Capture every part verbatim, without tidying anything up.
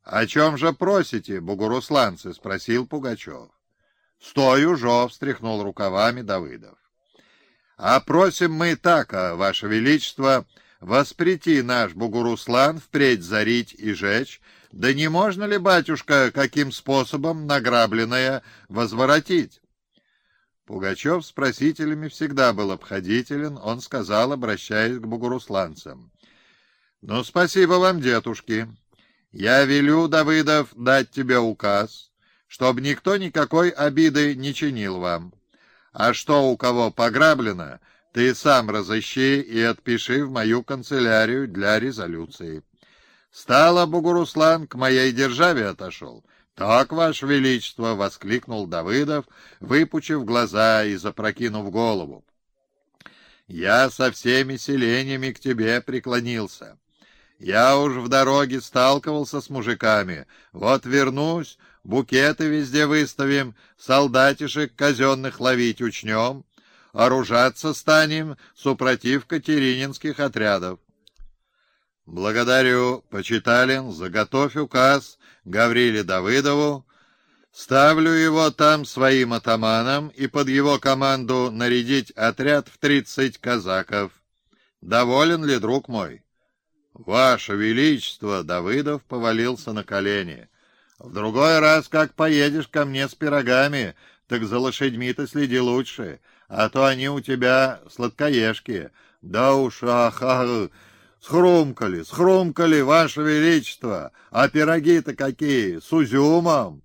— О чем же просите, бугурусланцы? — спросил Пугачев. — Стой уже! — встряхнул рукавами Давыдов. — А просим мы так, ваше величество, воспрети наш Бугуруслан впредь зарить и жечь, да не можно ли, батюшка, каким способом награбленное возворотить? Пугачев с просителями всегда был обходителен, он сказал, обращаясь к бугурусланцам: — Ну, спасибо вам, дедушки. Я велю, Давыдов, дать тебе указ, чтобы никто никакой обиды не чинил вам. А что у кого пограблено, ты сам разыщи и отпиши в мою канцелярию для резолюции. Стало, Бугуруслан к моей державе отошел. — Так, ваше величество! — воскликнул Давыдов, выпучив глаза и запрокинув голову. — Я со всеми селениями к тебе преклонился. Я уж в дороге сталкивался с мужиками. Вот вернусь, букеты везде выставим, солдатишек казенных ловить учнем, оружаться станем, супротив катерининских отрядов. — Благодарю, почиталин, заготовь указ Гавриле Давыдову, ставлю его там своим атаманом и под его команду нарядить отряд в тридцать казаков. Доволен ли, друг мой? — Ваше Величество! — Давыдов повалился на колени. — В другой раз, как поедешь ко мне с пирогами, так за лошадьми-то следи лучше, а то они у тебя сладкоежки. Да уж, ах, ах, схрумкали, схрумкали, Ваше Величество! А пироги-то какие, с узюмом!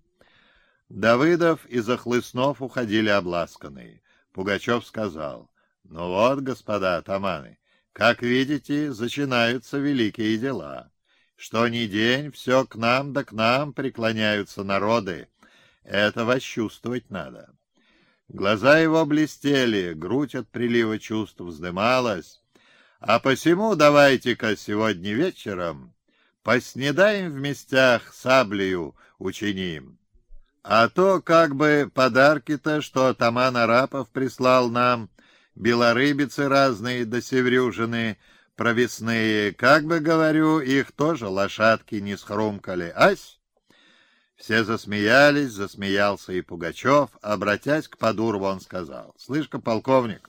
Давыдов и Захлыстнов уходили обласканные. Пугачев сказал: — Ну вот, господа атаманы, как видите, начинаются великие дела. Что ни день, все к нам да к нам преклоняются народы. Это восчувствовать надо. Глаза его блестели, грудь от прилива чувств вздымалась. А посему давайте-ка сегодня вечером поснедаем в местях саблею учиним. А то как бы подарки-то, что атаман Арапов прислал нам, белорыбицы разные да севрюжины провесные, как бы, говорю, их тоже лошадки не схрумкали, ась? Все засмеялись, засмеялся и Пугачев. Обратясь к Подурову, он сказал: — Слышь-ка, полковник,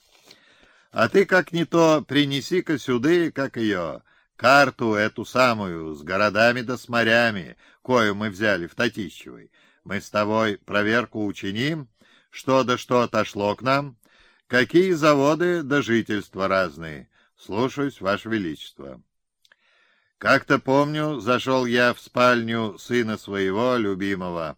а ты как не то принеси-ка сюды, как ее, карту эту самую, с городами да с морями, кою мы взяли в Татищевой. Мы с тобой проверку учиним, что да что отошло к нам, какие заводы да жительства разные. Слушаюсь, Ваше Величество. Как-то помню, зашел я в спальню сына своего любимого,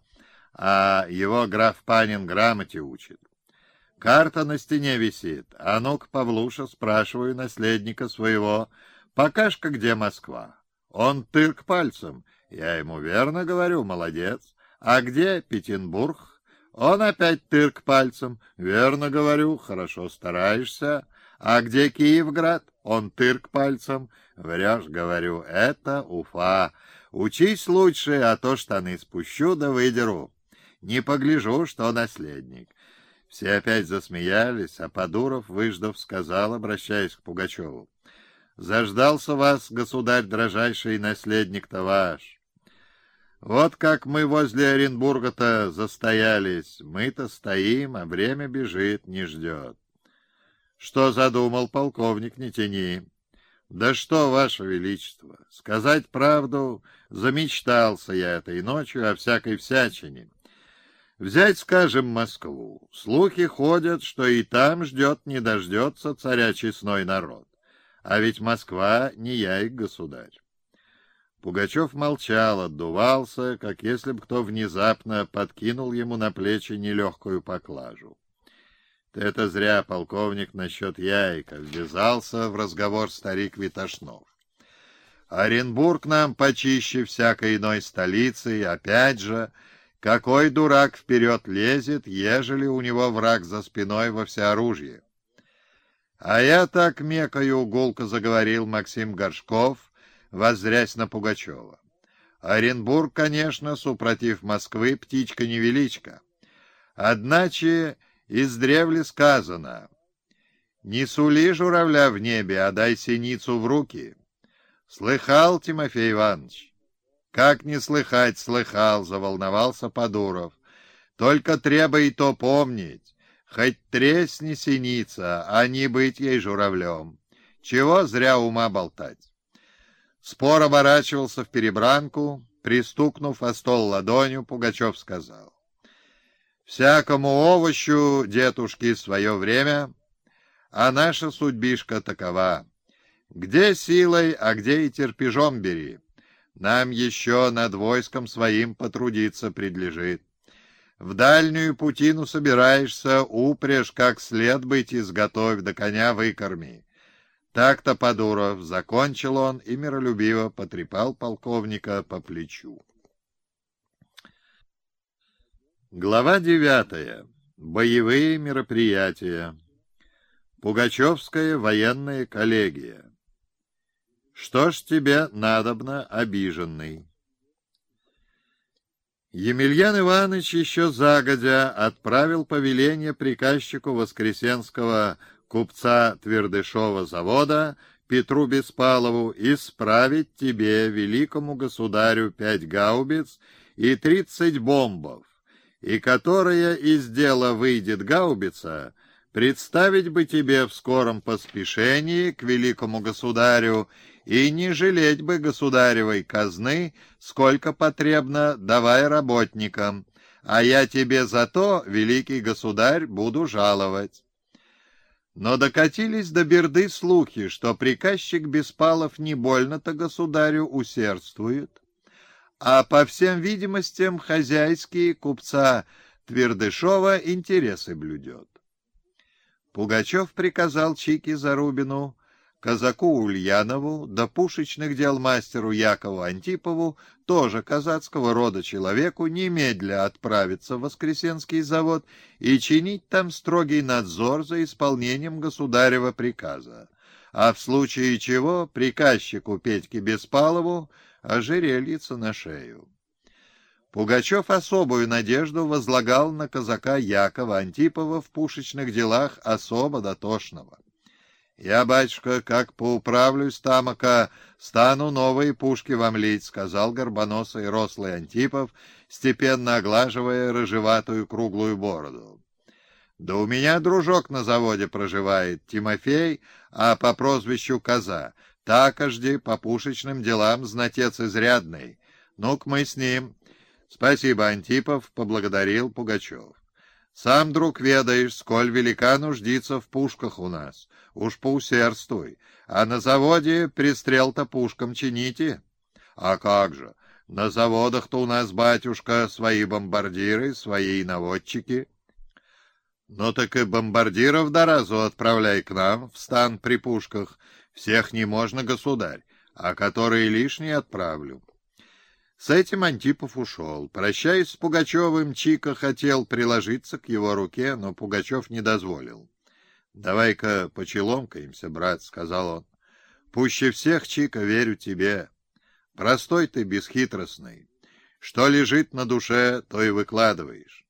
а его граф Панин грамоте учит. Карта на стене висит, а ну-ка, Павлуша, спрашиваю наследника своего, покажь-ка, где Москва. Он тырк пальцем, я ему верно говорю, молодец. А где Петербург? Он опять тырк пальцем, верно говорю, хорошо стараешься. А где Киевград? Он тырк пальцем, врешь, говорю, это Уфа. Учись лучше, а то штаны спущу да выдеру. Не погляжу, что наследник. Все опять засмеялись, а Подуров, выждав, сказал, обращаясь к Пугачеву: — Заждался вас, государь, дрожайший наследник-то ваш. Вот как мы возле Оренбурга-то застоялись, мы-то стоим, а время бежит, не ждет. Что задумал, полковник, не тяни. Да что, Ваше Величество, сказать правду, замечтался я этой ночью о всякой всячине. Взять, скажем, Москву. Слухи ходят, что и там ждет, не дождется царя честной народ. А ведь Москва не я их государь. Пугачев молчал, отдувался, как если бы кто внезапно подкинул ему на плечи нелегкую поклажу. — Ты это зря, полковник, насчет яйка, — ввязался в разговор старик Витошнов. — Оренбург нам почище всякой иной столицы, и опять же, какой дурак вперед лезет, ежели у него враг за спиной во всеоружии? — А я так мекаю, — гулко заговорил Максим Горшков, воззрясь на Пугачева. Оренбург, конечно, супротив Москвы, птичка-невеличка. Одначе издревле сказано: «Не сули журавля в небе, а дай синицу в руки». Слыхал, Тимофей Иванович? Как не слыхать, слыхал, заволновался Подуров. Только треба и то помнить. Хоть тресни синица, а не быть ей журавлем. Чего зря ума болтать. Спор оборачивался в перебранку. Пристукнув о стол ладонью, Пугачев сказал: «Всякому овощу, дедушки, свое время, а наша судьбишка такова. Где силой, а где и терпежом бери. Нам еще над войском своим потрудиться предлежит. В дальнюю путину собираешься, упряжь, как след быть, изготовь, да коня выкорми». Так-то, Подуров, закончил он и миролюбиво потрепал полковника по плечу. Глава девятая. Боевые мероприятия. Пугачевская военная коллегия. Что ж тебе надобно, обиженный? Емельян Иванович еще загодя отправил повеление приказчику Воскресенского купца Твердышева завода Петру Беспалову исправить тебе, великому государю, пять гаубиц и тридцать бомбов, и которая из дела выйдет гаубица, представить бы тебе в скором поспешении к великому государю и не жалеть бы государевой казны, сколько потребно, давай работникам, а я тебе за то, великий государь, буду жаловать. Но докатились до Берды слухи, что приказчик Беспалов не больно-то государю усердствует, а по всем видимостям хозяйские купца Твердышева интересы блюдет. Пугачев приказал Чике Зарубину, казаку Ульянову, да пушечных дел мастеру Якову Антипову, тоже казацкого рода человеку, немедля отправиться в Воскресенский завод и чинить там строгий надзор за исполнением государева приказа, а в случае чего приказчику Петьке Беспалову ожерельица на шею. Пугачев особую надежду возлагал на казака Якова Антипова в пушечных делах особо дотошного. «Я, батюшка, как поуправлюсь тамока, стану новые пушки вам лить», — сказал горбоносый рослый Антипов, степенно оглаживая рыжеватую круглую бороду. «Да у меня дружок на заводе проживает, Тимофей, а по прозвищу Коза. Такожди по пушечным делам знатец изрядный. Ну-ка мы с ним». «Спасибо, Антипов», — поблагодарил Пугачев. «Сам, друг, ведаешь, сколь велика нуждится в пушках у нас. Уж поусердствуй. А на заводе пристрел-то пушкам чините». «А как же? На заводах-то у нас, батюшка, свои бомбардиры, свои наводчики». «Ну так и бомбардиров до разу отправляй к нам в стан при пушках. Всех не можно, государь, а которые лишние отправлю». С этим Антипов ушел. Прощаясь с Пугачевым, Чика хотел приложиться к его руке, но Пугачев не дозволил. «Давай-ка почеломкаемся, брат», — сказал он. «Пуще всех, Чика, верю тебе. Простой ты, бесхитростный. Что лежит на душе, то и выкладываешь.